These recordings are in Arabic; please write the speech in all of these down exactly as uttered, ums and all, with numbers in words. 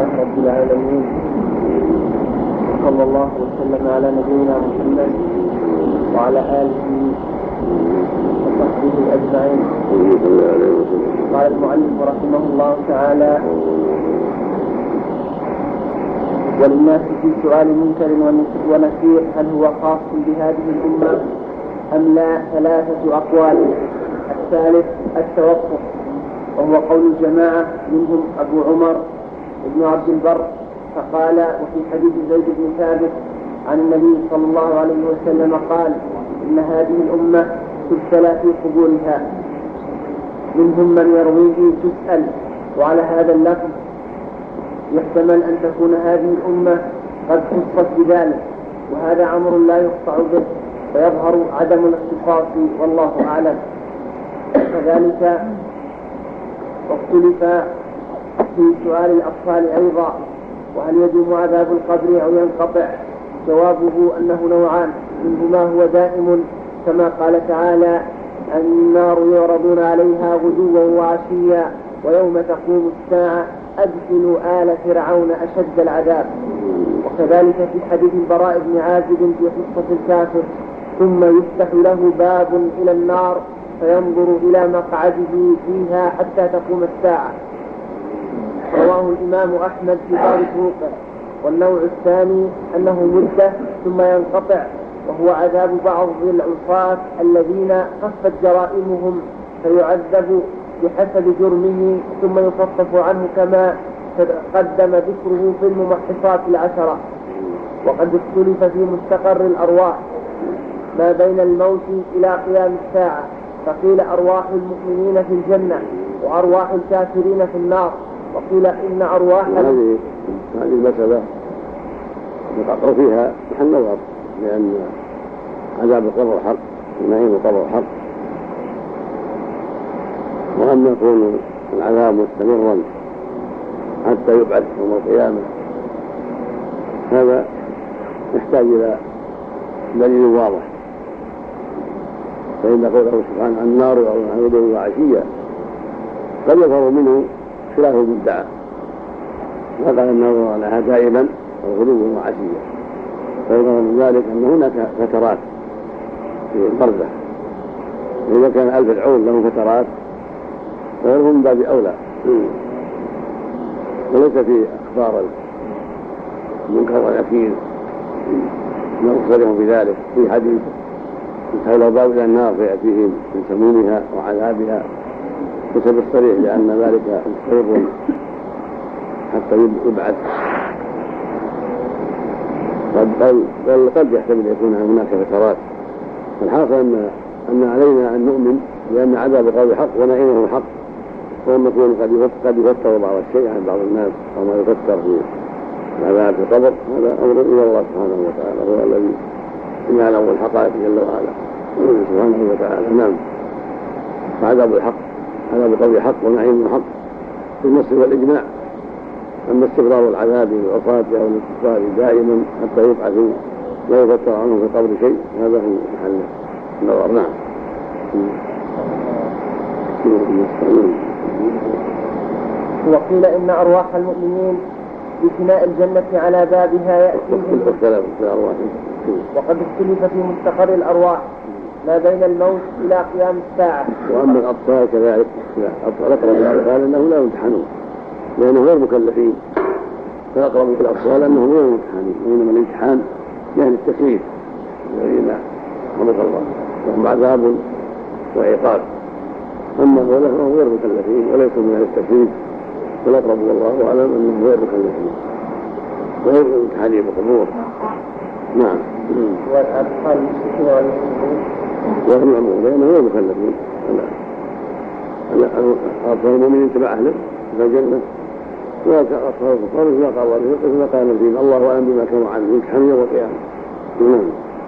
رب العالمين، صلى الله وسلم على نبينا محمد وعلى آله وصحبه أجمعين. قال المؤلف رحمه الله تعالى: وللناس في سؤال منكر ونكير هل هو خاص بهذه الأمة أم لا ثلاثة أقوال. الثالث التوقف، وهو قول الجماعة منهم أبو عمر ابن عبد البر، فقال: وفي حديث زيد بن ثابت عن النبي صلى الله عليه وسلم قال: إن هذه الأمة تبتلى في قبورها. منهم من يرويه تسأل، وعلى هذا اللفظ يحتمل أن تكون هذه الأمة قد خصت بذلك، وهذا أمر لا يقطع به، فيظهر عدم الاختصاص والله أعلم. كذلك اختلف في سؤال الأطفال أيضا، وهل يدوم عذاب القبر أو ينقطع؟ جوابه أنه نوعان، منهما هو دائم كما قال تعالى: النار يعرضون عليها غدوا وعشيا ويوم تقوم الساعة أدخلوا آل فرعون أشد العذاب. وكذلك في حديث البراء بن عازب في قصة الكافر: ثم يفتح له باب إلى النار فينظر إلى مقعده فيها حتى تقوم الساعة. رواه الإمام أحمد في باب فروقه. والنوع الثاني أنه مدة ثم ينقطع، وهو عذاب بعض العصاة الذين خفت جرائمهم فيعذب بحسب جرمه ثم يخفف عنه كما قدم ذكره في الممحصات العشرة. وقد اختلف في مستقر الأرواح ما بين الموت إلى قيام الساعة، فقيل أرواح المؤمنين في الجنة وأرواح الكافرين في النار، وقيل إن أرواح هذه هذه المسألة يقع فيها محل نظر، لأن عذاب القبر حق ونعيم القبر حق، وأما يكون العذاب مستمرا حتى يبعث يوم القيامة هذا يحتاج إلى دليل واضح. فإن قوله سبحانه: النار يعرضون غدوا وعشيا قد يظهر منه خلاف المدعى، وقال النار لها دائما غدوا وعشيا، فيظهر من ذلك أن هناك فترات في البرزخ، وإذا كان ألف العون له فترات غيره من باب أولى. وليس في أخبار المنكر والنكير نصرهم بذلك. في حديث يفتح له باب إلى النار فيأتيهم من سمومها وعذابها، ليس بالصريح لأن ذلك مستمر حتى يبعث، بل قد يحتمل يكون هناك فترات. الحاصل أن أن علينا أن نؤمن بأن عذاب القبر حق ونعيمه حق، وأن يكون قد يفتر بعض الشيء عن بعض الناس أو ما يفتر في العذاب في القبر، هذا أمر إلى الله سبحانه وتعالى، هو الذي يعلم الحقائق جل وعلا سبحانه وتعالى. نعم، فعذاب الحق عذاب القبر حق ونعيمه حق بالنص والإجماع. أما استمرار العذاب للعصاة أو للكفار دائما حتى يبعثوا لا يفتر عنهم في القبر شيء، هذا هو محل النظر. نعم. وقيل إن أرواح المؤمنين بفناء الجنة على بابها يأتيهم، وقد اختلف في مستقر الأرواح ما بين الموت إلى قيام الساعة. وأما الأطفال كذلك، الأقرب قال أنه لا يمتحنون لأنهم غير مكلفين، فالأقرب في الأطفال أنهم غير ممتحنين، وإنما الامتحان يعني التكليف الذين خلق الله لهم عذاب وعقاب. أما الأولى فهم غير مكلفين وليسوا من التكليف، فالأقرب والله أعلم أنهم غير مكلفين غير ممتحنين بالقبور. نعم. والأطفال المشركين والمسلمين غير معمول لأنهم غير مكلفين. أطفال المؤمنين تبع أهله في الجنة، وأطفال الكفار إذا قال الله إذا قال فيهم الله أعلم بما كانوا عنه يمتحنون يوم القيامة. نعم.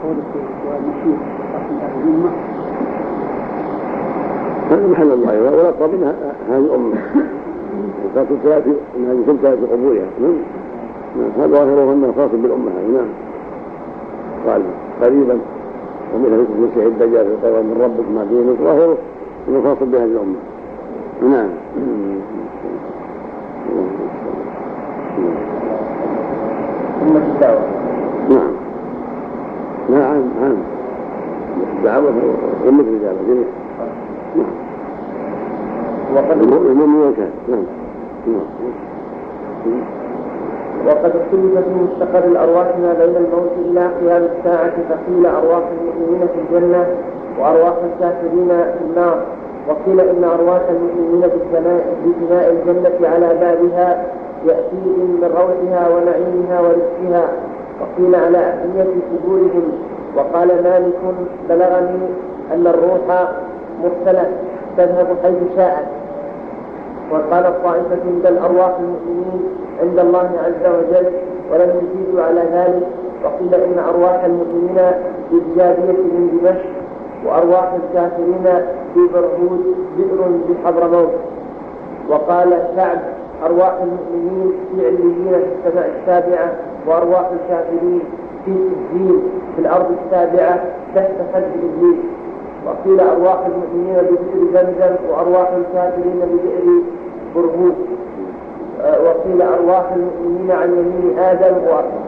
هذا محل الله والأقرب منها هذه الأمة، فتبتلى إن هذه تبتلى في قبورها. هذا ظاهره أنه خاص بالأمة هذه. نعم. قال قريبا ومثل المسيح الدجال في القول من ربك ما دينك، ظاهره أنه خاص بهذه الأمة. نعم. ثم الدعوة. نعم نعم نعم الدعوة ثم الإجابة جميعا. نعم وقد المؤمن كان نعم وقد اختلف في مستقر الأرواح ما بين الموت إلى قيام الساعة، فقيل أرواح المؤمنين في الجنة وأرواح الكافرين في النار، وقيل إن أرواح المؤمنين ببناء الجنة على بابها يأتيهم من روحها ونعيمها ورزقها، وقيل على أفنية قبورهم. وقال مالك بلغني أن الروح مرسلة تذهب حيث شاءت. وقال الطائفة بل أرواح المؤمنين عند الله عز وجل، ولم يزيدوا على ذلك. وقيل إن أرواح المؤمنين بالجابية من دمشق، وأرواح الكافرين ببرهود بئر بحضرموت. وقال شعب أرواح المؤمنين في عليين في السماء السابعة، وأرواح الكافرين في سجين في الأرض السابعة تحت خلف إبليس. وقيل أرواح المؤمنين ببئر زمزم، وأرواح الكافرين ببئر برهود. وقيل أرواح المؤمنين عن يمين آدم وأرض.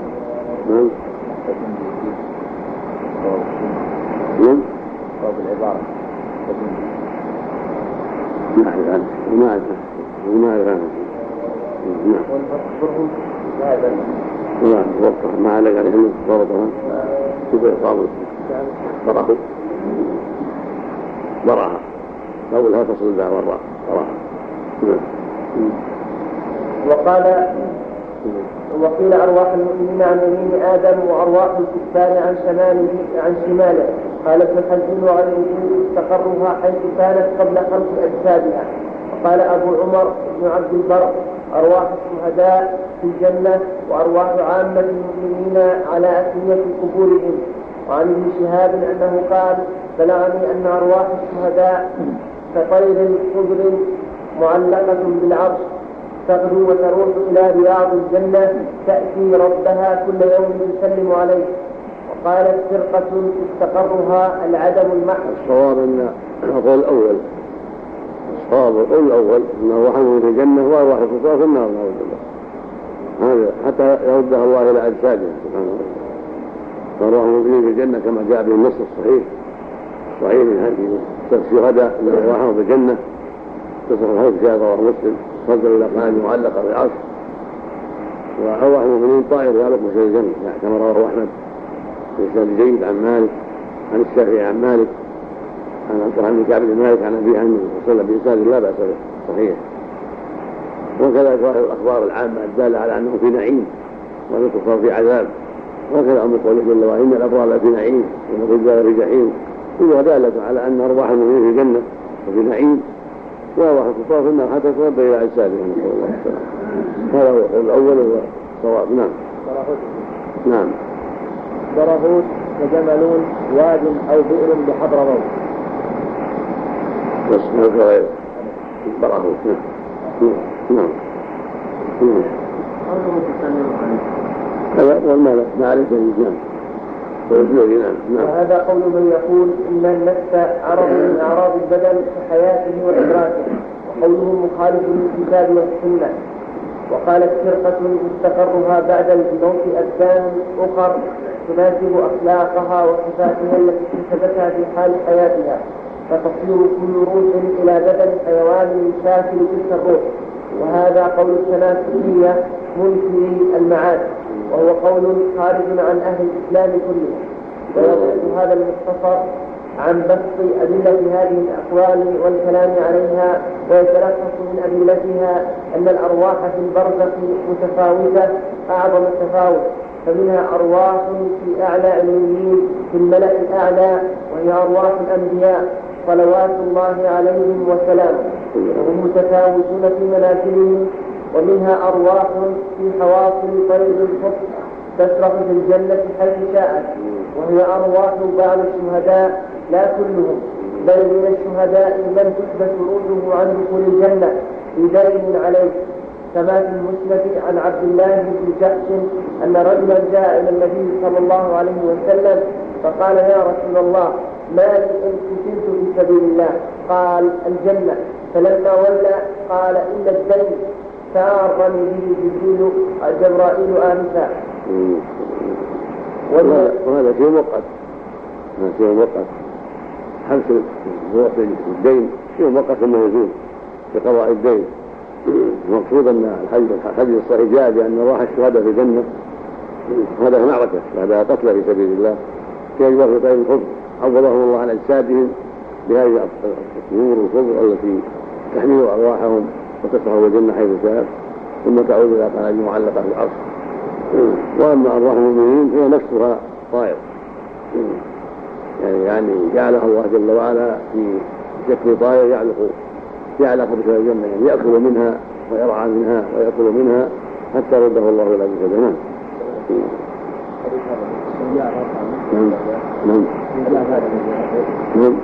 صواب العبارة ما أعرف عنه ما أعرف ما أعرف عنه والبرهود هذا لا وقف ما عليك عليه إنه ضربها كيف صابت براه براها أولها تصل بها وراء براها. وقال وقيل أرواح المؤمنين عن يمين آدم، وأرواح الكفار عن شماله عن شماله. قال ابن حزم وغيره استقرها حيث كانت قبل خلق أجسادها. وقال أبو عمر بن عبد البر أرواح الشهداء في الجنة، وأرواح عامة المؤمنين على أثنية قبورهم. وعن ابن شهاب أنه قال بلغني أن أرواح الشهداء كطير خضر معلقة بالعرش تغدو وتروح إلى رياض الجنة تأتي ربها كل يوم تسلم عليه. وقالت فرقة استقرها العدم المحض. الصواب أن القول الأول الصواب القول الأول أن أرواحهم في الجنة وأرواح الكفار في النار نعوذ بالله، هذا حتى يردها الله إلى أجسادها سبحانه وتعالى. فأرواحهم في الجنة كما جاء به النص الصحيح صحيح من هذه الشهداء أن أرواحهم في الجنة تصح الحديث في رواه مسلم صدر إلى قناة معلقة بالعرش. وأرواح المؤمنين طائر يعلق في الجنة كما رواه أحمد بإسناد جيد عن مالك عن الشافعي عن مالك عن عبد الرحمن بن كعب بن مالك عن أبيه عنه صلى الله عليه وسلم بإسناد لا بأس به صحيح. وكذلك الأخبار العامة الدالة على أنه في نعيم وأن الكفار في عذاب، وكذا أمر قوله جل وعلا إن الأبرار في نعيم وإن الرجال في جحيم، كلها دالة على أن أرواح المؤمنين في الجنة وفي نعيم وأرواح الكفار في النار حتى ترد إلى أجسادهم نسأل الله السلامة. هذا هو القول الأول والصواب. نعم نعم برهود وجملون واد أو بئر بحضرموت. بس ما في غير برهود. نعم نعم هذا والمال ما عليه شيء. نعم. وهذا قول من يقول إن النفس عرض من أعراض البدن كحياته وإدراكه، وقوله مخالف للكتاب والسنة. وقالت فرقة مستقرها بعد الموت أبدان أخر تناسب أخلاقها وصفاتها التي اكتسبتها في حال حياتها، فتصير كل روح إلى بدن حيوان يشاكل تلك الروح. وهذا قول التناسلية منكري المعاد، وهو قول خارج عن أهل الإسلام كله. ويبحث هذا المختصر عن بسط أدلة هذه الأقوال والكلام عليها، ويتلخص من أدلتها أن الأرواح في البرزخ متفاوتة أعظم التفاوت، فمنها أرواح في أعلى عليين في الملأ الأعلى وهي أرواح الأنبياء صلوات الله عليهم وسلامه، وهم متفاوتون في منازلهم. ومنها أرواح في حواصل طير الحب تسرح في الجنة حيث شاءت، وهي أرواح بعض الشهداء لا كلهم، بل من الشهداء من تثبت روحه عن دخول الجنة بدليل عليه، كما في المسند عن عبد الله بن جحش أن رجلا جاء إلى النبي صلى الله عليه وسلم فقال يا رسول الله ما لي إن قتلت في سبيل الله؟ قال الجنة. فلما ولى قال إن الدين سارني به جبريل جبرائيل آنفا وهذا شيء مؤقت، هذا شيء مؤقت. حبس الدين شيء مؤقت ثم يزول بقضاء الدين. المقصود أن الحديث الصحيح جاء بأن أرواح الشهداء في الجنة هذا في معركة، هذا قتل في سبيل الله في أجواء طير الخضر عوضهم الله عن أجسادهم بهذه الطيور والخضر التي تحمل أرواحهم وتسعى الجنة حيث شاءت ثم تعود إلى قناة معلقة في العرش. وأما أرواح المؤمنين هي نفسها طائر، يعني يعني جعلها الله جل وعلا في شكل طائر يعلق يعلق بشر الجنة، يعني يأكل منها ويرعى منها ويأكل منها حتى رده الله إلى جسده. نعم نعم نعم.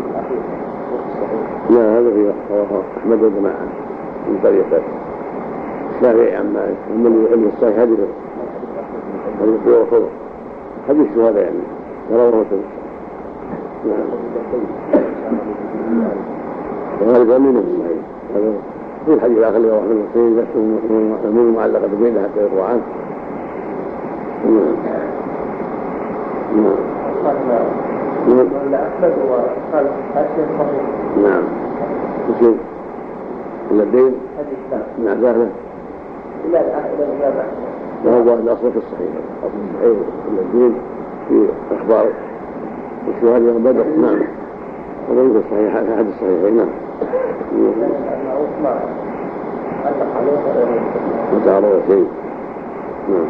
لا هذا في أحمد والجماعة من طريقة الشافعي عما من يحل الصحيح هذه الطيور والخضر حديث هذا يعني رواه مسلم. نعم وهذا من الصحيح هذا في الحديث الآخر اللي رواه مسلم نفسه معلقة بينها حتى يروى عنه. نعم نعم وشيء إلا الدين من عذابه إلى الإجابة. وهو الأصل في الصحيح، الأصل الصحيح إلا الدين في أخبار الشهادة يوم بدر. نعم وغير الصحيح أحد الصحيحين. نعم متعرض شيء. نعم.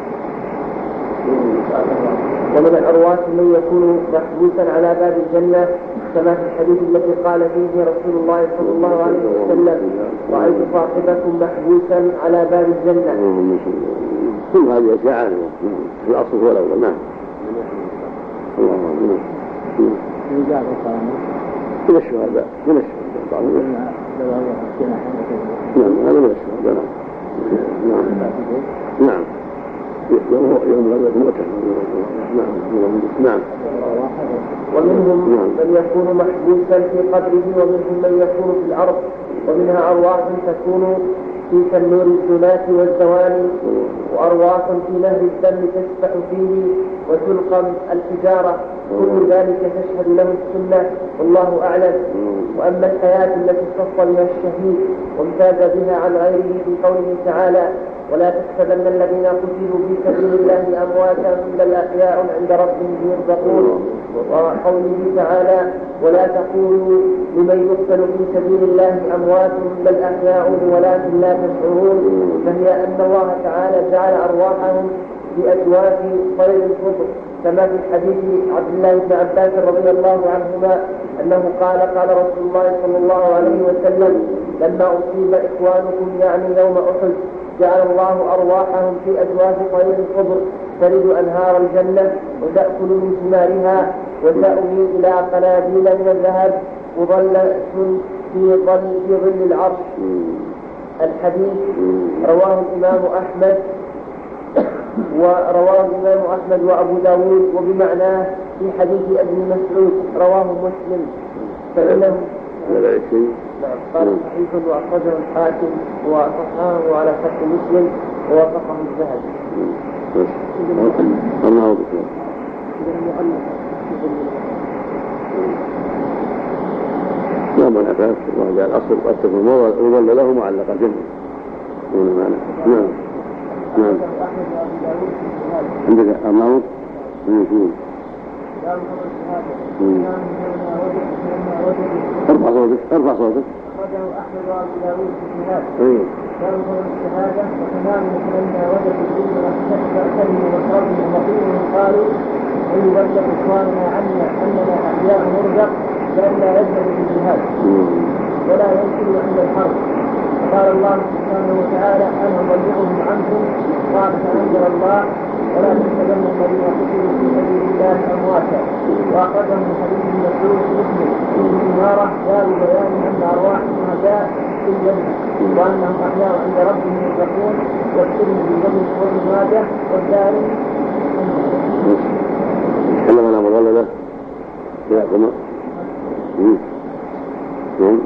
ومن الأرواح من يكون محبوسا على باب الجنة كما في الحديث الذي قال فيه رسول الله صلى الله عليه وسلم: رأيت صاحبكم محبوسا على باب الجنة. كل هذه أشياء في الأصل هو الأول. نعم من الشهداء من الشهداء نعم هذا من الشهداء. نعم نعم يوم غزوة مؤتة. نعم. ومنهم من يكون محبوسا في قبره ومنهم من يكون في الأرض، ومنها أرواح تكون في تنور الظلات والزوال، وأرواح في نهر الدم تسبح فيه وتلقم الحجارة. كل ذلك تشهد له السنة والله أعلم. وأما الحياة التي اختص بها الشهيد وامتاز بها عن غيره في قوله تعالى: ولا تحسبن الذين قتلوا في سبيل الله أمواتا بل أحياء عند ربهم يرزقون. وقوله تعالى: ولا تقولوا لمن يقتل في سبيل الله أموات بل أحياء ولكن لا تشعرون. فهي أن الله تعالى جعل أرواحهم في أجواف طير الخضر كما في حديث عبد الله بن عباس رضي الله عنهما أنه قال: قال رسول الله صلى الله عليه وسلم: لما أصيب إخوانكم يعني يوم أحد جعل الله أرواحهم في أجواف طير الخضر ترد أنهار الجنة وتأكل من ثمارها وتأوي إلى قناديل من الذهب مظلة في ظل في ظل العرش. الحديث رواه الإمام أحمد ورواه الإمام أحمد وأبو داود وبمعناه في حديث ابن مسعود رواه مسلم. فإنه قال صحيح وأخرجه الحاكم وصححه على شرط مسلم ووافقه الذهبي. الله أكبر. لا من أفاس الله جعل الأصل وأتفق الموضع وظل له معلقة جنة. نعم نعم عندك أمامك يشوف ارفع صوتك ارفع صوتك. أخرجه أحمد وأبو داود في الشهادة. كانوا من الشهادة وتمامه لما وجدوا الدين وأكثرهم ومشربهم ومطيرهم قالوا: إن بلغ إخواننا عنا أننا أحياء نرزق لأن لا يذهب بالجهاد ولا يمكن عند الحرب. قال الله سبحانه وتعالى: أنا أبلغهم عنكم. قال فأنزل الله: ولا تحسبن الذين قتلوا في سبيل الله أمواتا. وأخرجه من حديث ابن مسعود مسلم فيه إمارة باب بيان أن أرواح الشهداء في الجنة وأنهم أحياء عند ربهم يرزقون. والترمذي وابن ماجه والدارمي. تكلم عن مضللة يعظم نعم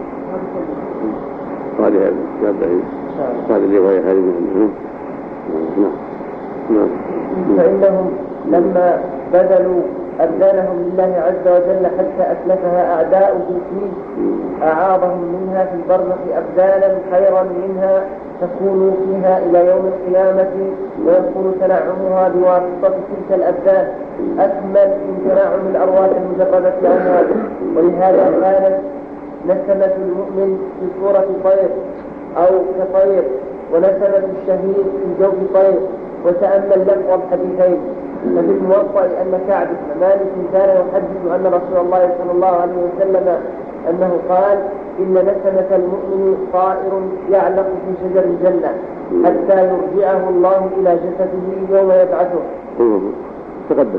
هذه هذه هذه اللي وهي هذه نعم نعم فإنهم لما بذلوا أبدانهم لله عز وجل حتى أسلفها أعداؤه فيه أعاظهم منها في البرزخ أبدالا خيرا منها تكون فيها إلى يوم القيامة، ويكون تنعمها بواسطة تلك الأبدان أكمل من تنعم الأرواح المجردة عنها. ولهذا كانت نسمة المؤمن في صورة طير أو كطير، ونسمة الشهيد في جوف طير. وتأمل لفظ الحديثين. ففي الموطأ أن كعب بن مالك كان يحدث أن رسول الله صلى الله عليه وسلم أنه قال: إن نسمة المؤمن طائر يعلق في شجر الجنة حتى يرجعه الله إلى جسده يوم يبعثه. تقدم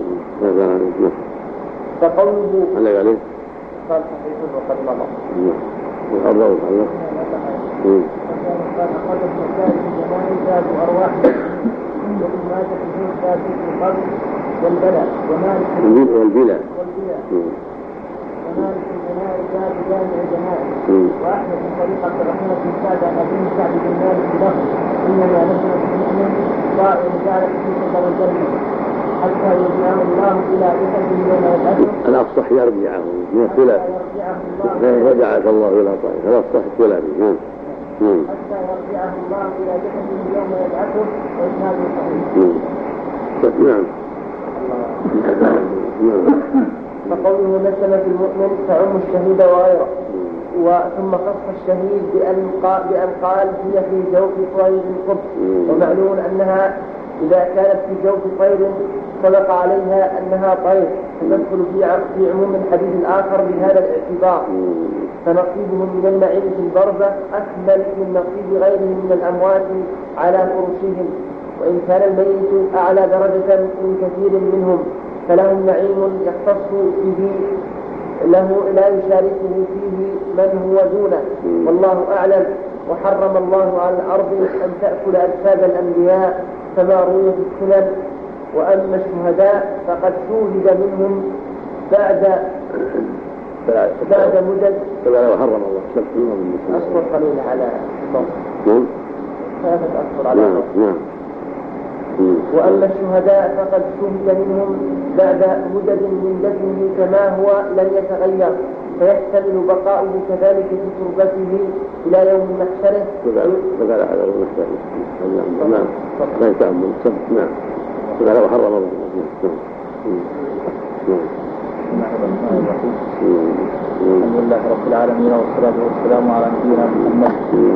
فقوله عليك عليه قال صحيح وقد مضى. الأرض الله قال أخذ المكان الجماعي ذات أرواح ومن مات في ذات القبر والبلاء ومالك والبلاء والبلاء ومالك البناء ذات جامع الجماعي. وأحمد بن طريقة الرحمن بن سعد عن أبي سعد بن مالك بن إنما نسمة المؤمن طائر جعل في شجر الجنة حتى يرجعه الله إلى جسده يوم يبعثه. الأفصح يرجعه من الثلاث رجعك الله إلى طائر الأفصح الثلاثي حتى يرجعه الله إلى جسده يوم يبعثه. وإسناد صحيح. نعم. فقوله نسمة المؤمن تعم الشهيد وغيره. وثم خص الشهيد بأن بأن قال هي في جوف طير القدس. ومعلوم أنها إذا كانت في جوف طير سبق عليها أنها طير فتدخل في عموم الحديث الآخر بهذا الاعتبار. فنصيبهم من المعين في البرزخ أكمل من نصيب غيرهم من الأموات على فرشهم. وإن كان الميت أعلى درجة من كثير منهم فلهم نعيم يختص به له لا يشاركه فيه من هو دونه، والله أعلم. وحرم الله على الأرض أن تأكل أجساد الأنبياء كما روي في السنن. وأما الشهداء فقد شوهد منهم بعد بعد مدد. فلا حرم الله أصبر قليل على نعم ثلاثة أشهر على نعم. وأما الشهداء فقد شهد منهم بعد مدد من دفنه كما هو لن يتغير، فيحتمل بقاؤه كذلك في تربته إلى يوم محشره. فقال على المحشر نعم لا يتأمل نعم فقال وحرم الله الحمد لله رب العالمين والصلاة والسلام على نبينا محمد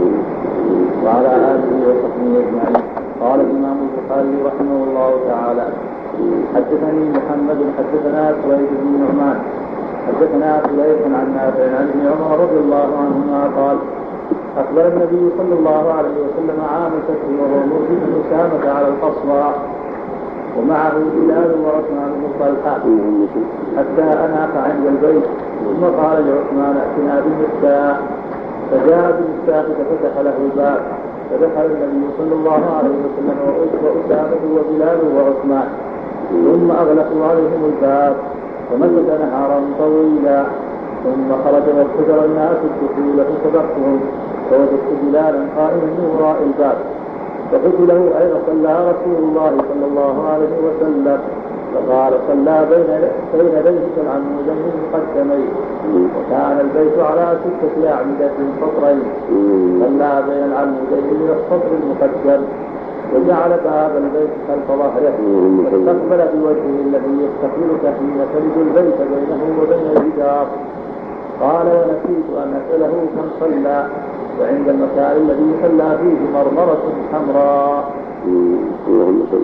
وعلى آله وصحبه أجمعين. قال الإمام البخاري رحمه الله تعالى: حدثني محمد حدثنا سويد بن نعمان حدثنا سليف عن نافع عن ابن عمر رضي الله عنهما قال: أخبر النبي صلى الله عليه وسلم عام الفتح وهو موجود أسامة على القصوى ومعه بلال وعثمان بن طلحة حتى أناق عند البيت، ثم قال لعثمان: ائتنا بالمفتاح. فجاء بالمفتاح ففتح له الباب، فدخل النبي صلى الله عليه وسلم وأسامة وبلال وعثمان، ثم أغلقوا عليهم الباب ومكث نهارا طويلا، ثم خرج وابتدر الناس الدخول فسبقتهم، فوجدت بلالا قائما من وراء الباب، فقلت له: أين صلى رسول الله صلى الله عليه وسلم؟ فقال: صلى بين بين بيتك العمودين المقدمين، وكان البيت على ستة أعمدة سطرين، صلى بين العمودين من السطر المقدم، وجعل باب البيت خلف ظهره، واستقبل بوجهه الذي يستقبلك حين تلد البيت بينه وبين الجدار. قال: ونسيت أن أسأله كم صلى، وعند المكان الذي صلى فيه مرمرة حمراء. اللهم صل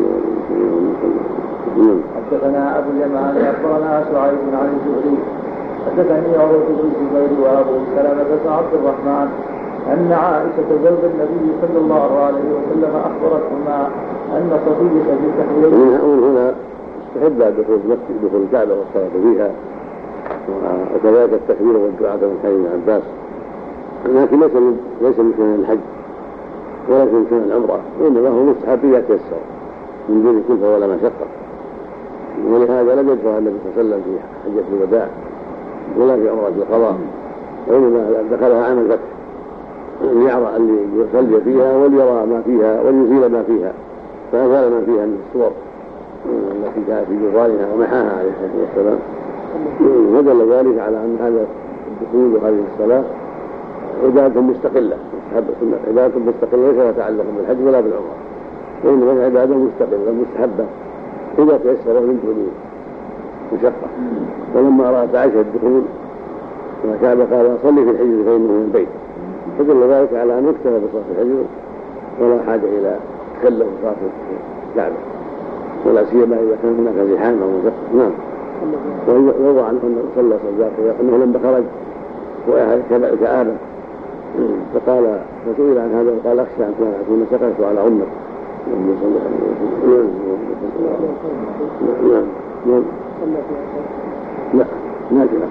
وسلم. حدثنا أبو اليمان أخبرنا شعيب عن الزهري حدثني عروة بن الزبير وأبو سلمة بن عبد الرحمن أن عائشة زوج النبي صلى الله عليه وسلم أخبرتهما أن صفية في تحويل. من هنا استحب دخول المسجد دخول الكعبة والصلاة فيها، وكذلك التكبير والدعاء من حديث ابن عباس، لكن ليس من ليس من سنن الحج ولا من سنن العمرة، وإنما هو مستحب إذا تيسر من دون كلفة ولا مشقة. ولهذا لم يدخلها النبي صلى الله عليه وسلم في حجة الوداع ولا في عمرة القضاء، وإنما دخلها عام الفتح ليرى اللي يصلي فيها وليرى ما فيها وليزيل ما فيها، فأزال ما فيها من الصور التي كانت في جدرانها ومحاها عليه الصلاة والسلام، ودل ذلك على أن هذا الدخول وهذه الصلاة عبادة مستقلة مستحبة، عبادة مستقلة ليس تتعلق بالحج ولا بالعمرة، وإنما هي عبادة مستقلة مستحبة إذا تيسر من دون مشقة. ولما رأت عائشة الدخول والكعبة قال صلي في الحجر فإنه من البيت، فدل ذلك على أن يكتفى بصلاة الحجر ولا حاجة إلى تكلف صلاة الكعبة، ولا سيما إذا كان هناك زحام أو مشقة. نعم. ويروى عنه أنه صلى صلاة أنه لما خرج كآبة فقال فسئل عن هذا وقال أخشى أن أكون سكرت على أمك. نعم نعم لا ناجلة.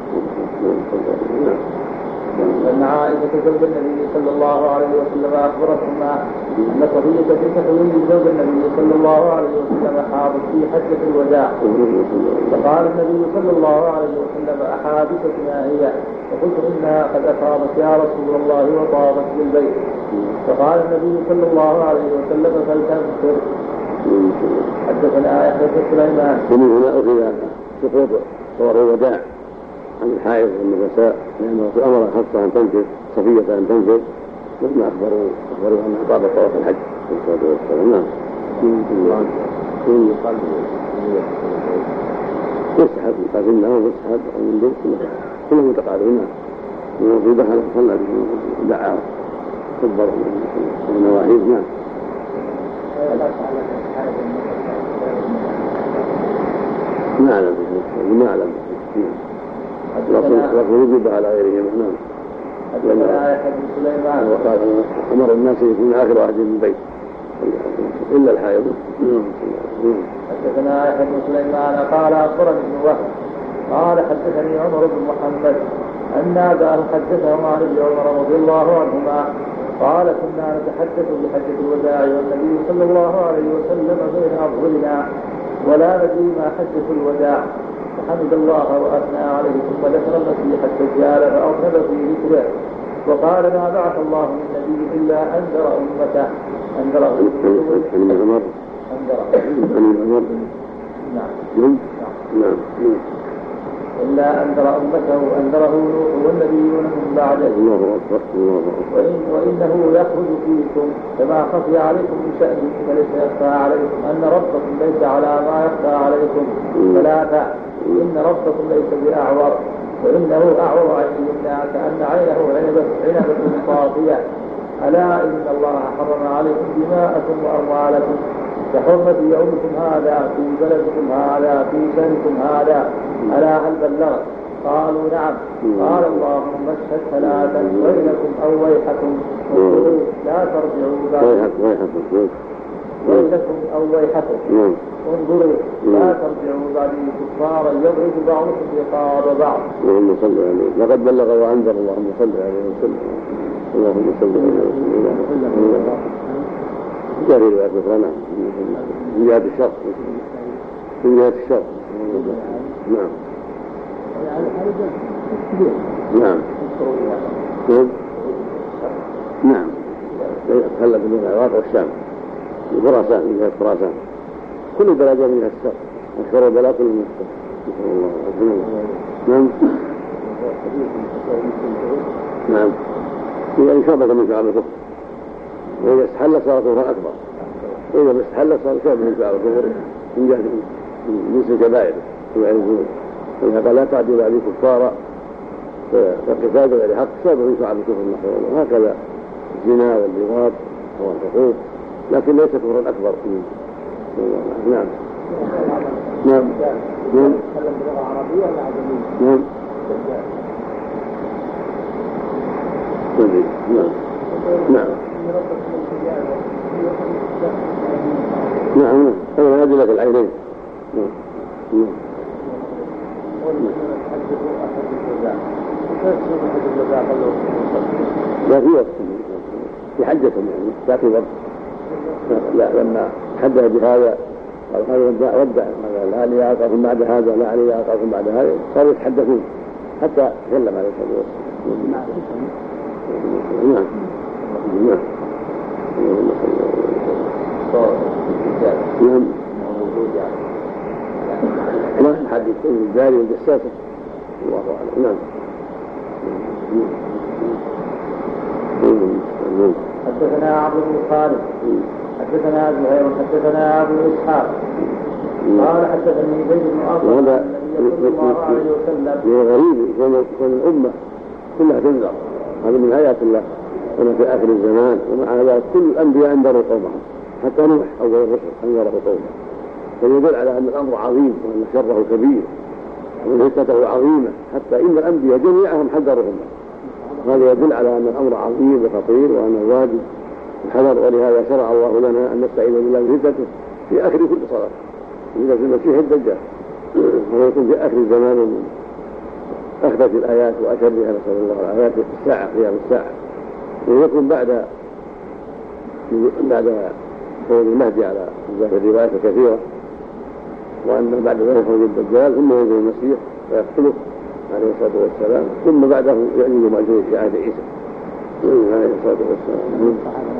أن عائشة زوج النبي صلى الله عليه وسلم أخبرتهما أن صفية بنت حيي زوج النبي صلى الله عليه وسلم حاضت في حجة الوداع، فقال النبي صلى الله عليه وسلم أحادثة ما هي؟ فقلت إنها قد أفاضت يا رسول الله وطابت بالبيت. فقال النبي صلى الله عليه وسلم فلتنفر. حدثنا يحيى بن سليمان. ومن هنا أخذ سقوط صور الوداع عن الحائض والنفساء، لأنه أمر حفصة أن تنفر، صفية أن تنفر، ثم أخبروا أخبروا أنها طابت طواف الحج صلى الله عليه وسلم. نعم. يسحب يقاتلنا ويسحب من دون كله متقاربين. وفي دخل صلى دعا كبر من نواحيه. نعم. ما أعلم ما أعلم لكن وجب على غيرهم. نعم. وقال أمر الناس يكون آخر واحد من البيت إلا الحائض. حدثنا يحيى بن سليمان قال أخبرني ابن وهب قال حدثني عمر بن محمد أن أباه حدثه عن ابن عمر رضي الله عنهما قال كنا نتحدث بحجة الوداع والنبي صلى الله عليه وسلم بين أظهرنا ولا ندري ما حجة الوداع، فحمد الله وأثنى عليه ثم ذكر المسيح الدجال فأرنب في ذكره وقال ما بعث الله من نبي إلا أنذر أمته أنذر أمته نعم إلا أنذر أمته أنذره نوح والنبيون من بعده. وإن وإنه يخرج فيكم كما خفي عليكم من شأنه فليس يخفى عليكم أن ربكم ليس على ما يخفى عليكم ثلاثة إن ربكم ليس بأعور وإنه أعور عين يمنى كأن عينه عنبة عنبة صافية. ألا إن الله حرم عليكم دماءكم وأموالكم كحرمة يومكم هذا في بلدكم هذا في شهركم هذا. ألا هل بلغت؟ قالوا نعم. قال اللهم اشهد ثلاثا ويلكم أو ويحكم لا ترجعوا ويلكم أو ويحكم انظروا لا ترجعوا بعدي كفارا يضرب بعضكم رقاب بعض. اللهم صل عليه لقد بلغ وأنذر. اللهم صل عليه وسلم. اللهم صل عليه وسلم. جاري رواية أخرى من جهة الشر من جهة الشر. نعم نعم نعم تخلق من العراق والشام خراسان من جهة خراسان كل درجة من الشر أشهر البلاء كل من الشر. نسأل الله العافية. نعم نعم يعني شعبة من شعب الكفر، وإذا استحل صار كفرا أكبر، وإذا استحل صار شعبة من شعب الكفر من جهة جنس الكبائر ويعرفون. فإذا قال لا تعدل عليه كفارا فالقتال غير حق شعبة من شعب الكفر المحرم. وهكذا الزنا واللواط والحقوق، لكن ليس كفرا أكبر. نعم نعم نعم نعم نعم نعم هذا أدلة العينين. نعم لا في وقت في حجة يعني لا في وقت. لا لما حدث بهذا قال ودع ودع لا لي أعقاكم بعد هذا لا لي أعقاكم بعد هذا صاروا يتحدثون حتى تكلم عليه الصلاة والسلام. نعم نعم نعم الجاري والجساسة. الله أعلم. نعم. حدثنا عبد بن خالد حدثنا زهير حدثنا ابو اسحاق قال حدثني زيد بن ارقم النبي صلى الله عليه وسلم. من غريب كون الامه كلها تنذر، هذا من ايات الله كما في اخر الزمان. ومع ذلك كل الانبياء انذروا قومهم، حتى نوح اول الرسل انذره قومه، فيدل على ان الامر عظيم وان شره كبير وان فتنته عظيمه، حتى ان الانبياء جميعهم حذروا امه. هذا يدل على ان الامر عظيم وخطير وان الواجب الحذر. ولهذا شرع الله لنا ان نستعيذ بالله من فتنته في اخر كل صلاه، فتنه المسيح الدجال، ويكون في اخر الزمان من اخبث الايات واشرها نسال الله الايات في الساعه قيام الساعه، ويكون بعد بعد خروج المهدي على الروايات الكثيره، وان بعد ذلك يخرج الدجال ثم ينزل المسيح فيقتله عليه الصلاه والسلام، ثم بعده يأتي مأجور في عهد عيسى عليه الصلاه والسلام.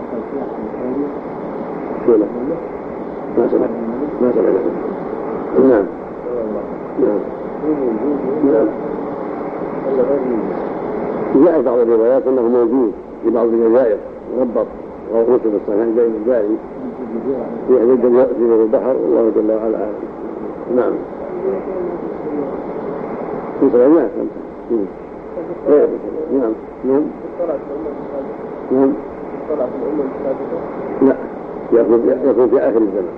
شوله ما سمع ما سمع نعم نعم نعم. جاء بعض الروايات انه موجود في بعض الجزائر مربط وغوص في الصحيح بين الجاري في احد في البحر، والله جل وعلا اعلم. نعم. في صلاه غير نعم نعم نعم. لا يكون يكون في اخر الزمان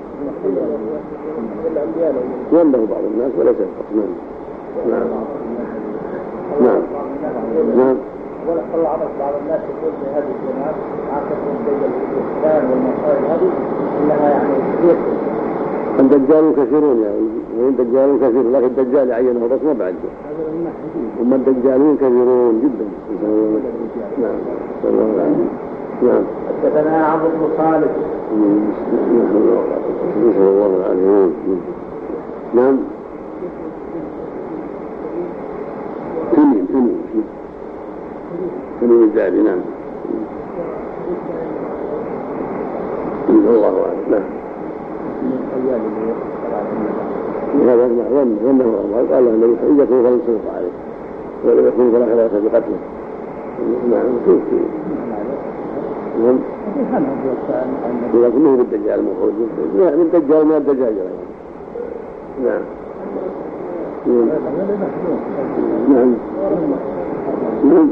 ينبه بعض الناس وليس القسمان. نعم نعم نعم. ولا عرف بعض الناس يقول في هذه الزمان عاقب الدجال والإسلام والمصائب هذه إنها يعني كثير. الدجال كثيرون يعني الدجال كثير، لكن الدجال عينه الرسول بعد هم الدجالون كثيرون جدا. نعم نعم. حدثنا عبد بن خالد نسأل الله العافية. نعم. تميم تميم تميم الداري. نعم. الله أعلم. نعم. هذا ظن ظنه الله قال له النبي إذا يكون فلن ينصر عليه ولا يكون فلا خلاص بقتله. نعم. نعم. لكنه بالدجال المفروض من الدجال من الدجاج. نعم نعم نعم نعم.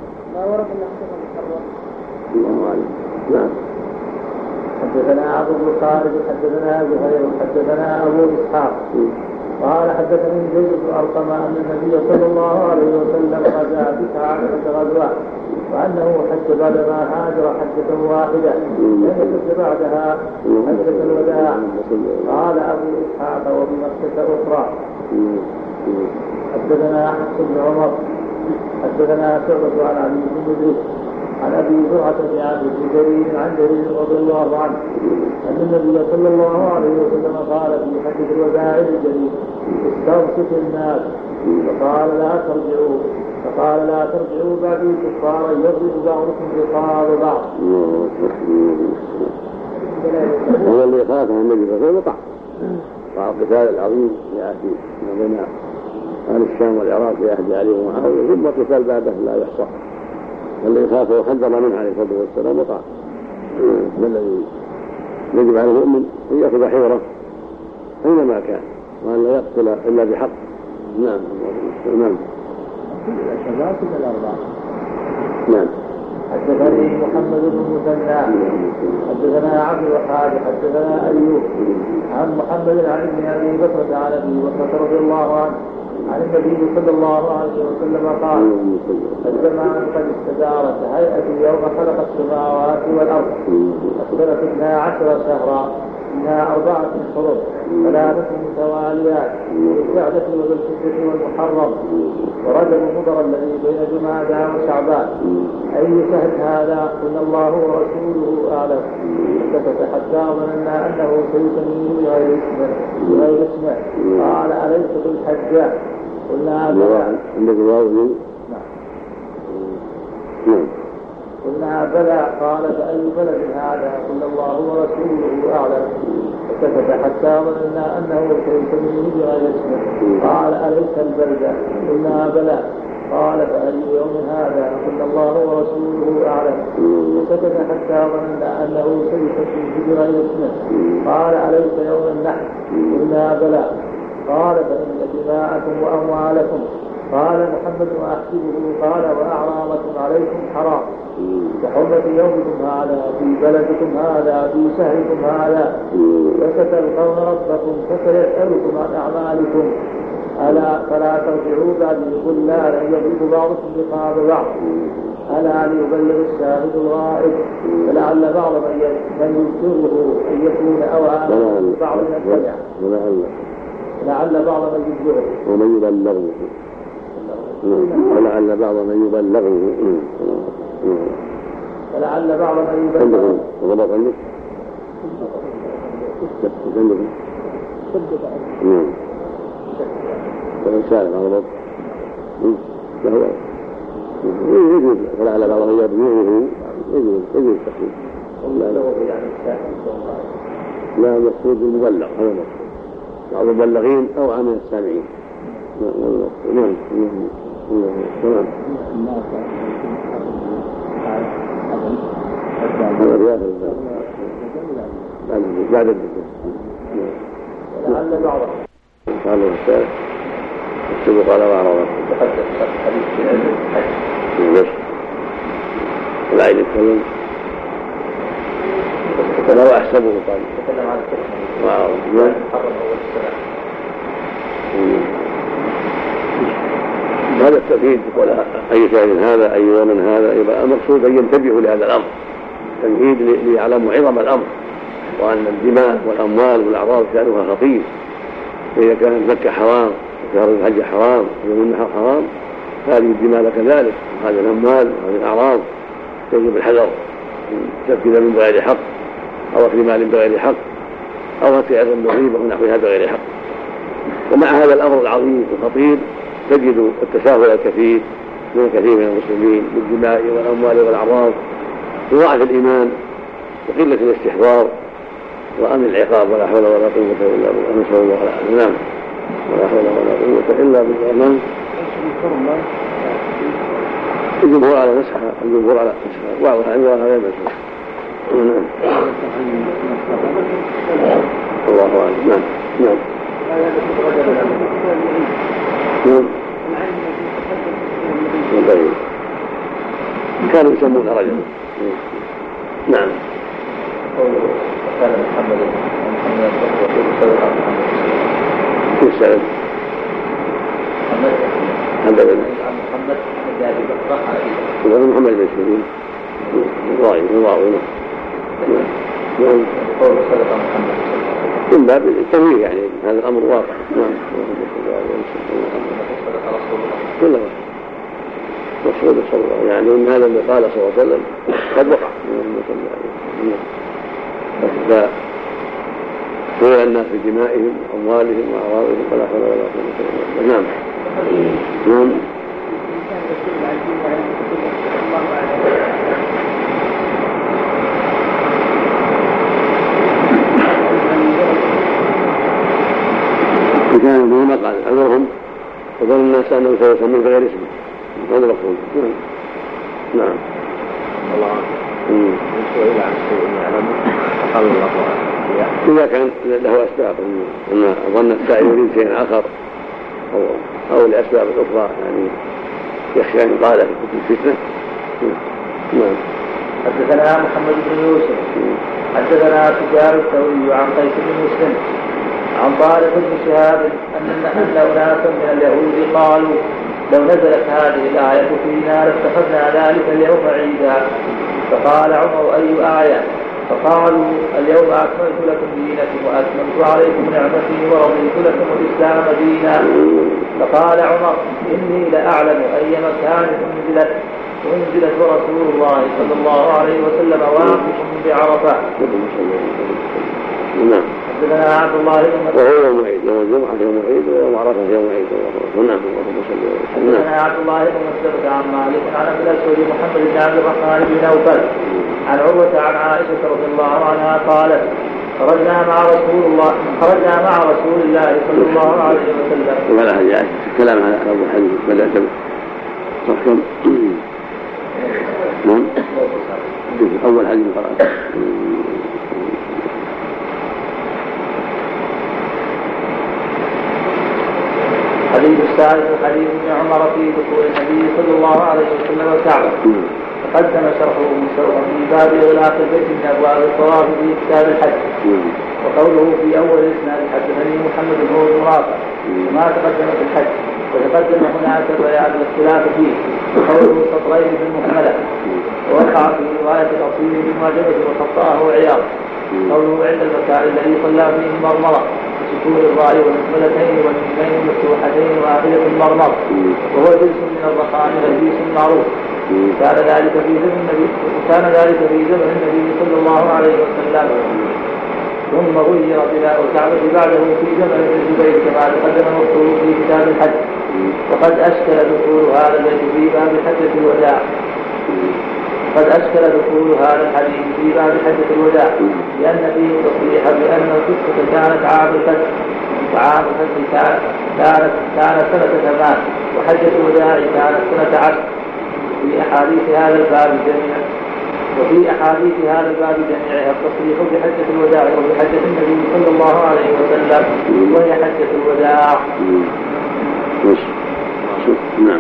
الله أعلم. نعم. حدثنا عبد بن خالد حدثنا زهير حدثنا ابو اسحاق قال حدثني زيد بن ارقم ان النبي صلى الله عليه وسلم غزا تسع عشرة غزوه، وانه حج بعدما هاجر حجه واحده لم يحج بعدها حجه الوداع. قال ابو اسحاق وبمكه اخرى. حدثنا حفص بن عمر حدثنا شعبة عن علي بن مدرك عن ابي زرعه بن عبد الجليل عن جرير رضي الله عنه ان النبي صلى الله عليه وسلم قال في حجه الوداع لجرير استوصف الناس فقال لا ترجعوا فقال لا ترجعوا بعدي كفارا يضرب بعضكم رقاب بعض. هذا اللي خافه النبي صلى الله عليه وسلم وقع وقع القتال العظيم ياتي ما بين اهل الشام والعراق في عهد علي ومعاويه، ثم قتال بعده لا يحصى. الذي خافه وحذر منه عليه الصلاه والسلام وقع. الذي يجب على المؤمن ان ياخذ حذره اينما كان وان لا يقتل الا بحق. نعم نعم نعم. حدثني محمد بن مثنى حدثنا عبد الوهاب حدثنا ايوب عن محمد عن ابن ابي بكر عن ابي بكر رضي الله عنه عن النبي صلى الله عليه وسلم قال الزمان قد استدارت هيئة يوم خلق السماوات والأرض السنة اثنا عشر شهرا منها أربعة حرم ثلاثة متواليات بالقعدة وبالحجة والمحرم ورجب مضر الذي بين جمادى وشعبان. أي شهر هذا؟ قلنا الله ورسوله أعلم. فسكت حتى ظننا أنه سيسميه بغير اسمه بغير اسمه قال أليس بالحجاج؟ قلنا بلى. نعم. قلنا بلى. قال فأي بلد هذا؟ قلنا الله ورسوله أعلم. فسكت حتى ظننا أنه سيسميه بغير اسمه. قال أليس البلدة؟ قلنا بلى. قال فأي يوم هذا؟ قلنا الله ورسوله أعلم. فسكت حتى ظننا أنه سيسميه بغير اسمه. قال أليس يوم النحر؟ قلنا بلى. قال فإن دماءكم وأموالكم. قال محمد وأحسبه. قال وأعراضكم عليكم حرام كحرمة يومكم هذا في بلدكم هذا في شهركم هذا. فستلقون ربكم فسيسألكم عن أعمالكم. ألا فلا ترجعوا بعد يقول لا لن يضرب بعضكم رقاب بعض. ألا ليبلغ الشاهد الغائب. فلعل بعض من يذكره أن يكون أوعى بعض من التبع. لعل بعض من يذكره ومن يبلغه. ولعل بعض من يبلغه. فلعل بعض من يبلغه. وضبط عندك؟ عندك؟ نعم. فالإنسان على ضبط. فهو يجوز. فلعل بعض من يبلغه يجوز يجوز التخفيف. لا المقصود المبلغ هذا المقصود. بعض المبلغين أو عن السامعين. نعم. تمام. هذا رياض بعد الذكر. لعل بعض قال الرسالة اكتبوا قال وعرضه تحدث حديث في علم الحج. ليش؟ لا يتكلم فلو أحسبه قال تكلم عن الكفر وعرضه حرم أول السنة. هذا التأكيد ولا أي شهر هذا أي يوم هذا يبقى المقصود أن ينتبهوا لهذا الأمر تمهيد ليعلموا عظم الأمر وأن الدماء والأموال والأعراض شأنها خطير. فإذا كانت مكة حرام وشهر الحج حرام ويوم النحر حرام هذه الدماء كذلك وهذه الأموال وهذه الأعراض يجب الحذر سفك دم بغير حق أو أكل مال بغير حق أو أكل عرض مصيبة ونحوها بغير حق. ومع هذا الأمر العظيم والخطير تجد التساهل الكثير من كثير من المسلمين بالدماء والأموال والأعراض بضعف الإيمان وقلة الاستحضار وأمن العقاب ولا حول ولا قوة إلا بالله. نسأل الله العافية. نعم. ولا حول ولا قوة إلا بالله. نعم. الجمهور على مسحة الجمهور على مسحة بعض العلماء غير مسحة. نعم. الله أعلم. نعم. نعم. نعم. طيب. كانوا يسمون رجل. نعم. كان محمد محمد يقول صلى الله عليه وسلم كيف سأل؟ محمد محمد محمد جاء ببقرة على إذا محمد بن سيرين راعي راعي نعم. قول صلى الله عليه وسلم من باب التنويه يعني هذا الأمر واقع. نعم. كله رسول صلى الله عليه يعني إن هذا اللي قال صلى الله عليه وسلم قد وقع. فسئل الناس بدمائهم وأموالهم وأعراضهم فلا حول ولا قوة إلا بالله. نعم. نعم. كان فيما قال عذرهم وظن الناس أنه سيسميه بغير اسمه. هذا المقصود. نعم. الله سئل عن شيء يعلمه فقال الله إذا كان له أسباب أن ظن السائل يريد شيئا آخر أو أو لأسباب أخرى يعني يخشى أن قال في الفتنة. نعم. حدثنا محمد بن يوسف حدثنا سفيان الثوري عن قيس بن مسلم عن طارق بن شهاب أن أن أناسا من اليهود قالوا لو نزلت هذه الآية فينا لاتخذنا ذلك اليوم عيدا. فقال عمر أي آية؟ فقالوا اليوم أكملت لكم دينكم وأتممت عليكم نعمتي ورضيت لكم الإسلام دينا. فقال عمر إني لأعلم أي مكان أنزلت أنزلت ورسول الله صلى الله عليه وسلم واقف بعرفة. نعم. حدثنا عبد الله بن وهو يوم عيد يوم الجمعة يوم عيد ويوم عرفة يوم عيد. نعم. حدثنا عبد الله بن مسلم عن مالك عن أبي الأسود محمد بن عبد الرحمن بن نوفل عن عروة عن عائشة رضي الله عنها قالت خرجنا مع رسول الله خرجنا مع رسول الله صلى الله عليه وسلم. ولا هذا الكلام على أبو حنيفة بدأت صحكم. نعم. أول حديث قرأت. حديث الثالث حديث ابن عمر في دخول النبي صلى الله عليه وسلم الكعبة. تقدم شرحه مشروعا في باب إغلاق البيت من أبواب الطواف في كتاب الحج. وقوله في أول الإسناد حدثني محمد بن رافع وما تقدم في الحج. وتقدم هناك بيان الاختلاف فيه وقوله سطرين في المكملة. ووقع في رواية الأصيل بالمعجمة وخطاه عياض. قوله عند المكان الذي صلى فيه مرمرة سكون الراء والمكملتين والميمين مفتوحتين وآخرة المرمر وهو جنس من الرخام جنس معروف. كان ذلك في زمن النبي كان ذلك في زمن النبي صلى الله عليه وسلم ثم غير بناء الكعبة بعده في زمن الزبير كما تقدم مذكور في كتاب الحج. وقد أشكل دخول هذا البيت في باب حجة الوداع قد أشكل دخول هذا الحديث في باب حجة الوداع لأن فيه تصريح بأن القصة كانت عام الفتح وعام الفتح كانت كانت سنة ثمان وحجة الوداع كانت سنة عشر في أحاديث هذا الباب جميعا. وفي أحاديث هذا الباب جميعها التصريح بحجة الوداع وبحجة النبي صلى الله عليه وسلم وهي حجة الوداع. نعم.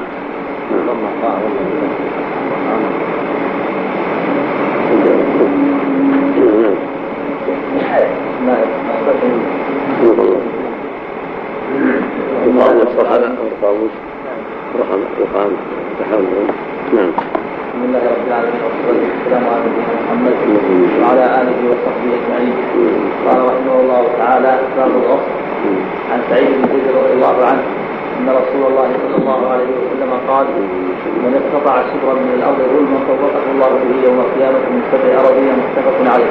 وقام الصحابة وقاموا رحم وقام تحمل. نعم. بسم الله رب العالمين والصلاة والسلام على نبينا محمد وعلى آله وصحبه أجمعين. قال رحمه الله تعالى باب الغسل. عن سعيد بن زيد رضي الله عنه أن رسول الله صلى الله عليه وسلم قال من اقتطع شبرا من الأرض ظلما طوقه الله به يوم القيامة من سبع أراضين متفق عليه.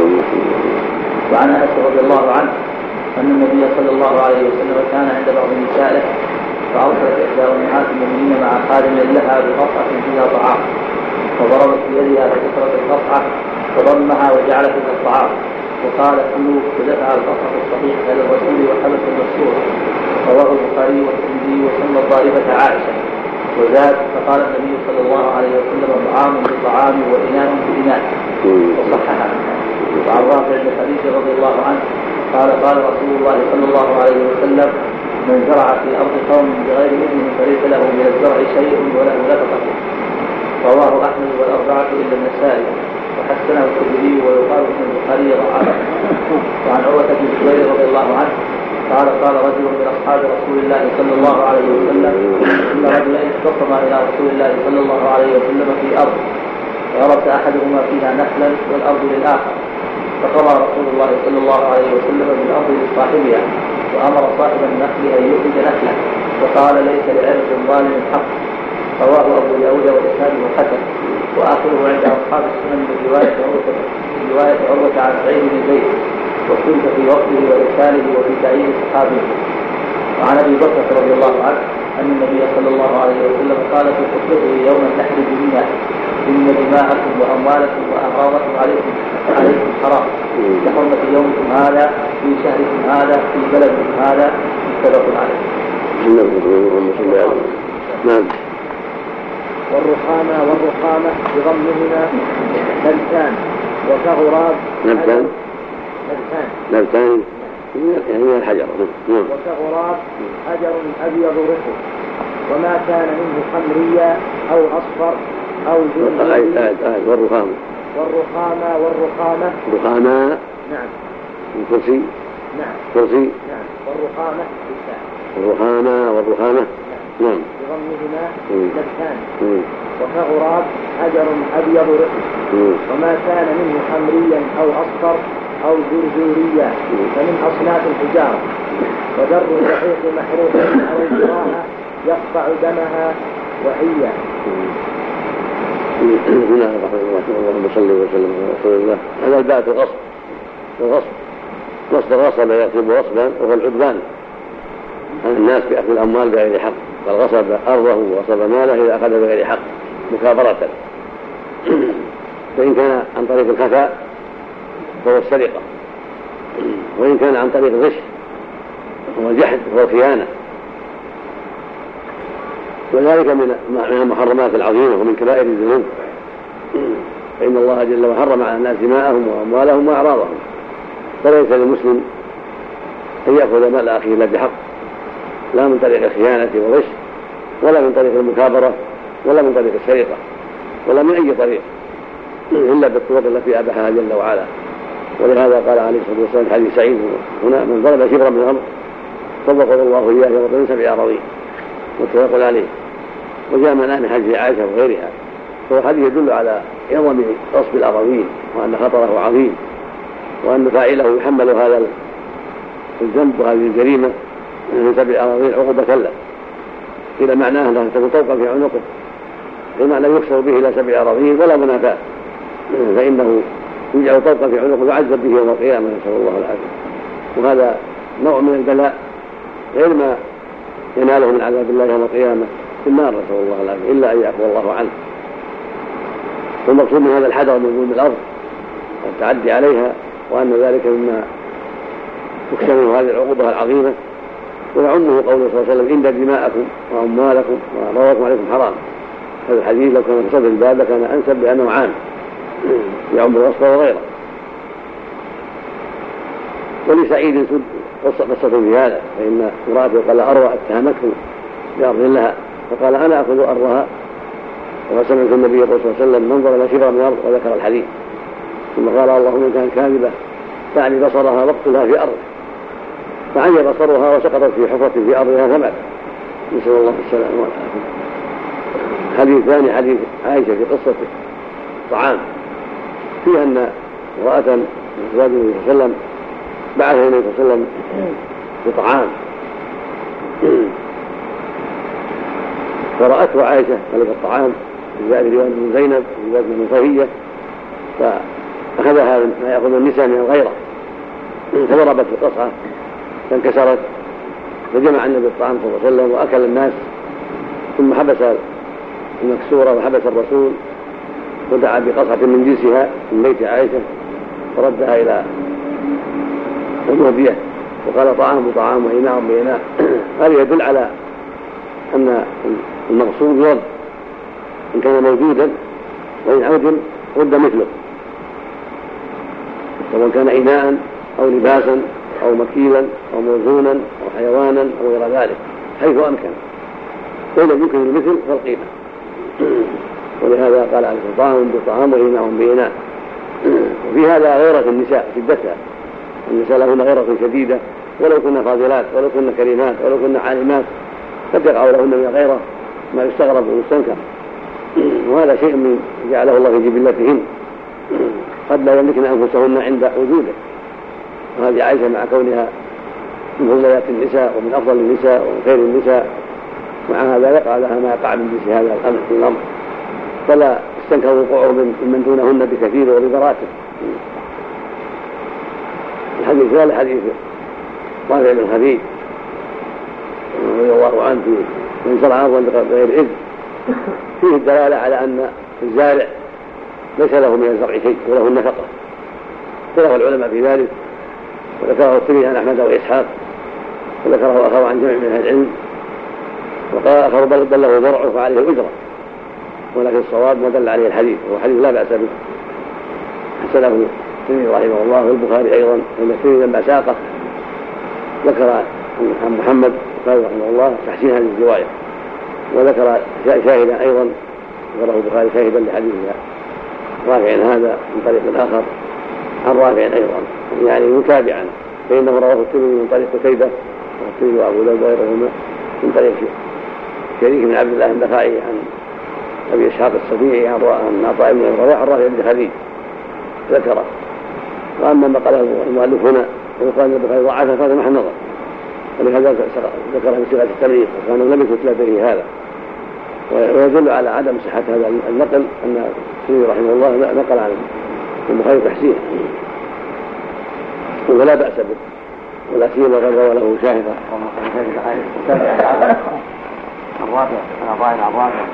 وعن أنس رضي الله عنه أن النبي صلى الله عليه وسلم كان عند بعض نسائه فأرسلت إحدى أمهات المؤمنين مع خادم لها بقطعة فيها طعام فضربت بيدها فكسرت القطعة فضمها وجعل فيها الطعام وقال كلوا فدفع القطعة الصحيح إلى الرسول وحبس المسرور. رواه البخاري والترمذي وسمى الضاربة عائشة وزاد فقال النبي صلى الله عليه وسلم طعام بطعام وإناء بإناء وصححه. وعن رافع بن خديج رضي الله عنه قال قال رسول الله صلى الله عليه وسلم من زرع في أرض قوم بغير إذن فليس له من الزرع شيء وله نفقة. رواه أحمد والأربعة إلا النسائي وحسنه الترمذي ويقال ابن البخاري ضعفه. وعن عروة بن الزبير رضي الله عنه قال قال رجل من أصحاب رسول الله صلى الله عليه وسلم إن رجلين اختصما إلى رسول الله صلى الله عليه وسلم في أرض فغرس أحدهما فيها نخلا والأرض للآخر فقضى رسول الله صلى الله عليه وسلم بالأرض لصاحبها وأمر صاحب النخل أن يخرج نخله وقال ليس لعرض ظالم حق. رواه أبو داود والإسناد حسن. وآخره عند أصحاب السنن من رواية رواية عروة عن سعيد بن زيد واختلف في وقته وإرساله وفي تعيين صحابه. وعن أبي بكر رضي الله عنه أن النبي صلى الله عليه وسلم قال في خطبته يوم النحر بمنى إن دماءكم وأموالكم وأعراضكم عليكم عليكم حرام كحرمة يومكم هذا في شهركم هذا في بلدكم هذا متفق عليه. نعم. والرخامة والرخامة بضمهما نبتان وكغراب نبتان نبتان نبتان يعني من الحجر. نعم. وكغراب حجر أبيض رقم وما كان منه خمريا أو أصفر أو جلد. والرخامة والرخامة والرخامة رخامة. نعم. الكرسي. نعم. كرسي. نعم. والرخامة بالتاء. الرخامة والرخامة. نعم. بضمهما نبتان وكغراب حجر أبيض رقم وما كان منه خمريا أو أصفر أو جرجوريا فمن أصناف الحجارة. ودر الرحيق محروق على الجراحة يقطع دمها وحيا. بسم الله الرحمن الرحيم. اللهم صل وسلم على رسول الله. هذا الباب الغصب. الغصب مصدر غصب يغصب غصبا وهو العدوان عن الناس بأخذ الأموال بغير حق. قال غصب أرضه وغصب ماله إذا أخذ بغير حق مكابرة. فإن كان عن طريق الخفاء فهو السرقة وإن كان عن طريق الغش والجحد والخيانة. وذلك من المحرمات العظيمة ومن كبائر الذنوب، فإن الله جل وعلا حرم على الناس دماءهم وأموالهم وأعراضهم، فليس للمسلم أن يأخذ مال أخيه إلا بحق، لا من طريق الخيانة والغش، ولا من طريق المكابرة، ولا من طريق السرقة، ولا من أي طريق إلا بالطرق التي أباحها جل وعلا. ولهذا قال عليه الصلاة والسلام حديث سعيد هنا: من ضرب شبرا من الأرض صدقه الله إياه يوم سبع أراضين، متفق عليه. وجاء من حديث عائشة وغيرها، فهو حديث يدل على عظم غصب الأراضين وأن خطره عظيم، وأن فاعله يحمل هذا الذنب وهذه الجريمة من سبع أراضين عقوبة له، إلى معناه أنها تكون طوقا في عنقه، بمعنى يكسر به إلى سبع أراضين ولا منافاة، فإنه يجعل طوقا في عنقه ويعذب به يوم القيامة، نسأل الله العافية. وهذا نوع من البلاء غير ما يناله من عذاب الله يوم القيامة في النار، نسأل الله العافية، إلا أن يعفو الله عنه. والمقصود من هذا الحذر من ظلم الأرض والتعدي عليها، وأن ذلك مما تكسر منه هذه العقوبة العظيمة. ويعمه قوله صلى الله عليه وسلم: إن دماءكم وأموالكم وأعراضكم عليكم حرام. هذا الحديث لو كان في صدر الباب كان أنسب بأنه عام يعم الوصف وغيره. ولسعيد قصة في هذا، فإن امرأته قال أروى اتهمته بأرض لها، فقال: أنا أخذ أرضها. وسمعت النبي صلى الله عليه وسلم: من ظلم شبرا من الأرض، وذكر الحديث. ثم قال: اللهم إن كان كاذبة تعني بصرها واقتلها في أرض، فعي بصرها وسقطت في حفرة في أرضها فمات، نسأل الله السلامة والعافية. حديث ثاني حديث عائشة في قصة طعام، فيها أن امرأة من أزواج النبي صلى الله عليه وسلم بعث النبي صلى الله عليه وسلم بطعام، فرأته عائشة ملك الطعام في رواية من زينب في رواية من صفية، فأخذها ما يأخذ النساء من الغيرة، فضربت في القصعة فانكسرت، فجمع النبي الطعام صلى الله عليه وسلم وأكل الناس، ثم حبس المكسورة وحبس الرسول ودعا بقصعة من جنسها من بيت عائشة فردها إلى المهدية، وقال: طعام طعام وإناء بإناء. هذا يدل على أن المقصود يرد إن كان موجودا، وإن عدم رد مثله، سواء كان إناء أو لباسا أو مكيلا أو موزونا أو حيوانا أو غير ذلك، حيث أمكن، فإن يمكن المثل فالقيمة. ولهذا قال عليه طعام بطعام وإناء بإناء. وفي هذا غيرة النساء شدتها، النساء لهن غيرة شديدة، ولو كنا فاضلات ولو كنا كريمات ولو كنا عالمات قد يقع لهن من الغيرة ما يستغرب ويستنكر، وهذا شيء من جعله الله في جبلتهن، قد لا يملكن أنفسهن عند وجوده. وهذه عائشة مع كونها من فضليات النساء ومن أفضل النساء ومن خير النساء، مع هذا يقع لها ما يقع من جنس هذا الأمر، فلا استنكر وقوعه من دونهن بكثير وببراتب. الحديث الثالث حديث رافع بن خديج رضي الله عنه من زرع أرضا بغير إذن، فيه الدلالة على أن الزارع ليس له من الزرع شيء وله النفقة، اختلف العلماء في ذلك، وذكره الترمذي عن أحمد وإسحاق، وذكره آخر عن جمع من أهل العلم، وقال آخر بل له زرعه فعليه الأجرة، ولكن الصواب ما دل عليه الحديث، وهو حديث لا بأس به، حسنه الترمذي رحمه الله والبخاري أيضا، أن الترمذي لما ساقه ذكر عن محمد قال رحمه الله تحسين هذه الرواية، وذكر شاهدا أيضا ذكره البخاري شاهدا لحديث رافع هذا من طريق آخر عن رافع أيضا، يعني متابعا، فإنه رواه الترمذي من طريق قتيبة والترمذي وأبو داود وغيرهما من طريق شريك بن عبد الله النخعي عن أبي إسحاق السبيعي عن عطاء بن رواح عن رافع بن خديج ذكره. وأما ما قاله المؤلف هنا وقال البخاري ضعفه فهذا محل نظر، ولهذا ذكر من صيغة التمريض، وكان لم يثبت له به هذا، ويدل على عدم صحة هذا النقل أن الترمذي رحمه الله نقل عن البخاري تحسينه، ولا بأس به، ولا سيما قد روى له شاهد الرافع عن عطاء عن رافع.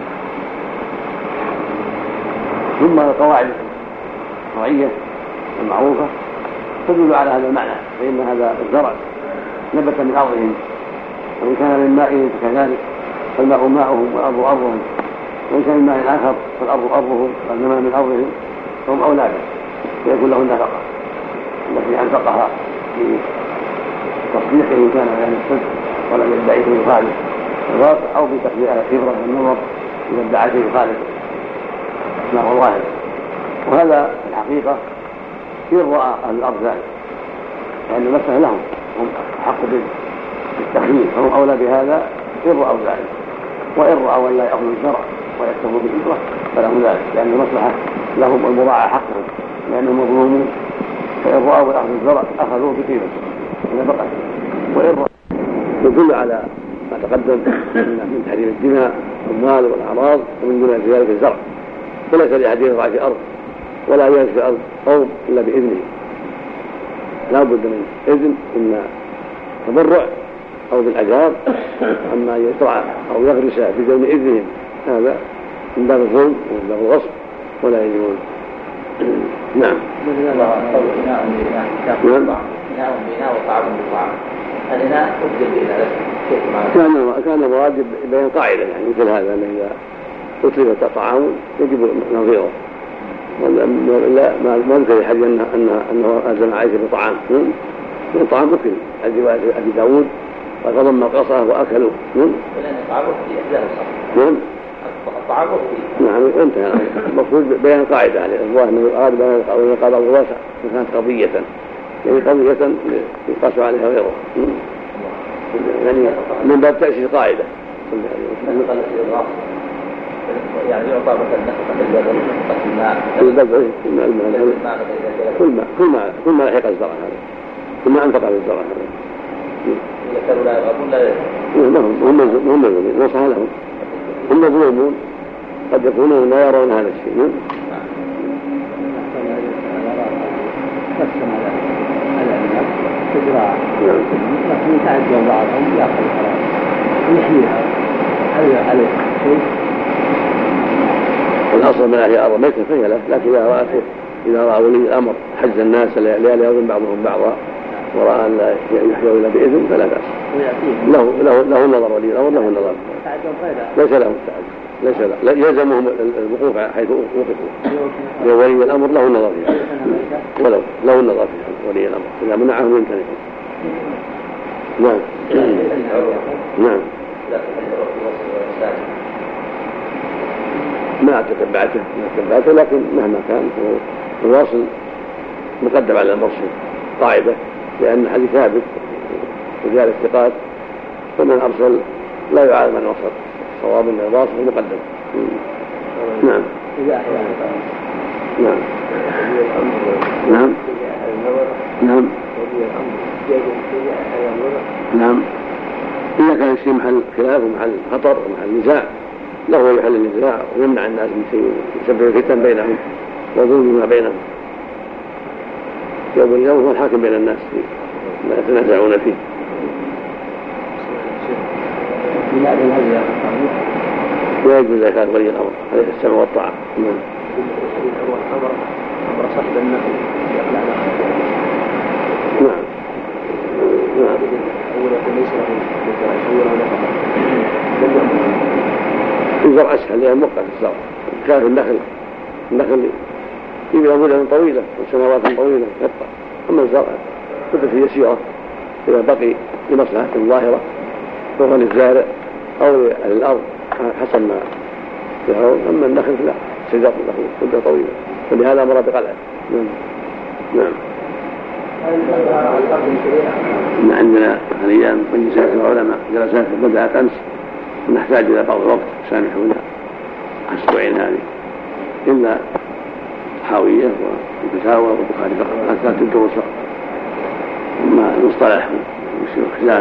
ثم القواعد الشرعية المعروفة تدل على هذا المعنى، فإن هذا الزرع نبت من أرضهم، وإن كان من ماء فكذلك، فالماء ماؤهم والأرض أرضهم، وإن كان من ماء آخر فالأرض أرضهم والماء من أرضهم، فهم أولى به، فيكون له النفقة التي أنفقها في تصديقه إن كان يعني الصدق ولم يدعي شيء يخالف الواقع، أو بتقدير الخبرة والنظر إذا ادعى شيء يخالف ما هو ظاهر. وهذا الحقيقة إن رأى أهل الأرض ذلك، لأن المسألة لهم، هم حق بالتخيير، فهم أولى بهذا إن رأوا ذلك. وإن رأوا ولا يأخذوا الشرع ويكتفوا بالهجرة فلهم ذلك، لأن المصلحة لهم والمراعاة حقهم لأنهم مظلومون. فإن رأوا وأخذوا الزرع أخذوه بقيمته ونفقته. وإن رأوا يدل على ما تقدم من تحريم الدماء والأموال والأعراض، ومن دون ذلك الزرع. فليس لأحد يزرع في أرض ولا ينزل في أرض قوم إلا بإذنه، لا بد من إذن، إما تبرع أو بالأجار. أما يزرع أو يغرس بدون إذنهم هذا من باب الظلم ومن باب الغصب ولا يجوز. نعم. بناء وطعام بطعام. الإناء أبدل بإناء كان كان مراد بين قاعدة يعني مثل هذا، أن إذا أطلب الطعام يجب نظيره. لا ما ذكر الحديث أنه أنه أنه ألزم عائشة بطعام، الطعام أكل. رواية أبي داود قال فضم القصعة وأكلوا. لأن الطعام أكل أجزاء الصلاة. نعم. الطعام أكل. نعم انتهى. المفروض بين قاعدة عليه الله أنه أراد بين قال أبو الواسع كانت قضية، يعني قضية يقاس عليها غيره، يعني من باب تأسيس قاعدة. يعني يعطى مثلا نفقة البدن، نفقة الماء، البدن، الماء، كل ما كل ما كل ما لحق الزرع هذا، كل ما أنفق على الزرع هذا. إذا كانوا لا يرغبون لا هم هم هم مظلومين، نصح لهم، هم مظلومون، قد يكونون لا يرون هذا الشيء. تجرى لكن يتعدى بعضهم يأخذ الحرام ويحميها. هل عليه شيء؟ الأصل من أهل الأرض ميتة فهي له، لكن إذا رأته إذا رأى ولي الأمر حج الناس ليالي يظن بعضهم بعضا ورأى أن لا يحيوا إلا بإذن فلا بأس. له له له النظر ولي الأمر له النظر. ليس له التعدي، ليس له يلزمهم الوقوف حيث وقفوا. ولي الأمر له النظر فيها، ولو له النظر فيها ولي الأمر إذا منعهم يمتنع. نعم. نعم. ما تتبعته ما تتبعته لكن مهما كان الواصل مقدم على المرسل قاعدة، لأن الحديث ثابت رجال الثقات، فمن أرسل لا يعارض من وصل، صواب من الواصل مقدم. نعم. نعم. نعم. نعم. نعم. إذا كان الشيء محل خلاف ومحل خطر ومحل نزاع له يحل النزاع ويمنع الناس من شيء يسبب فتن بينهم وظلم ما بينهم. يوم اليوم هو الحاكم بين الناس ما يتنازعون فيه. لا يجوز إذا كان ولي الأمر عليه السمع والطاعة. نعم. نعم. نعم. الزرع أسهل لأن موقع الزرع كان النخل النخل يبقى مدة طويلة وسنوات طويلة يبقى، أما الزرع مدة يسيرة إذا بقي لمصلحة ظاهرة فهو للزارع أو لأهل الأرض حسب ما يرون. أما النخل لا، شجر له مدة طويلة، ولهذا أمر بقلعه. نعم. نعم. إن عندنا حاليا مجلسات العلماء جلسات بدأت أمس، نحتاج إلى بعض الوقت، سامحونا أسبوعين هذه إلا حاوية والفتاوى والبخاري فقط حتى تدرس أما المصطلح والشيوخ خزام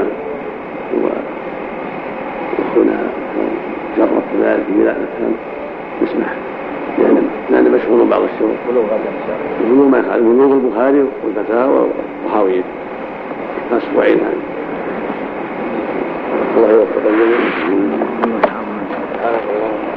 وأخونا جربت ذلك بلا نفهم نسمح، لأن مشغول بعض الشيوخ بلوغ ما يفعل بلوغ البخاري والفتاوى وحاوية أسبوعين هذه. الله يوفق الجميع.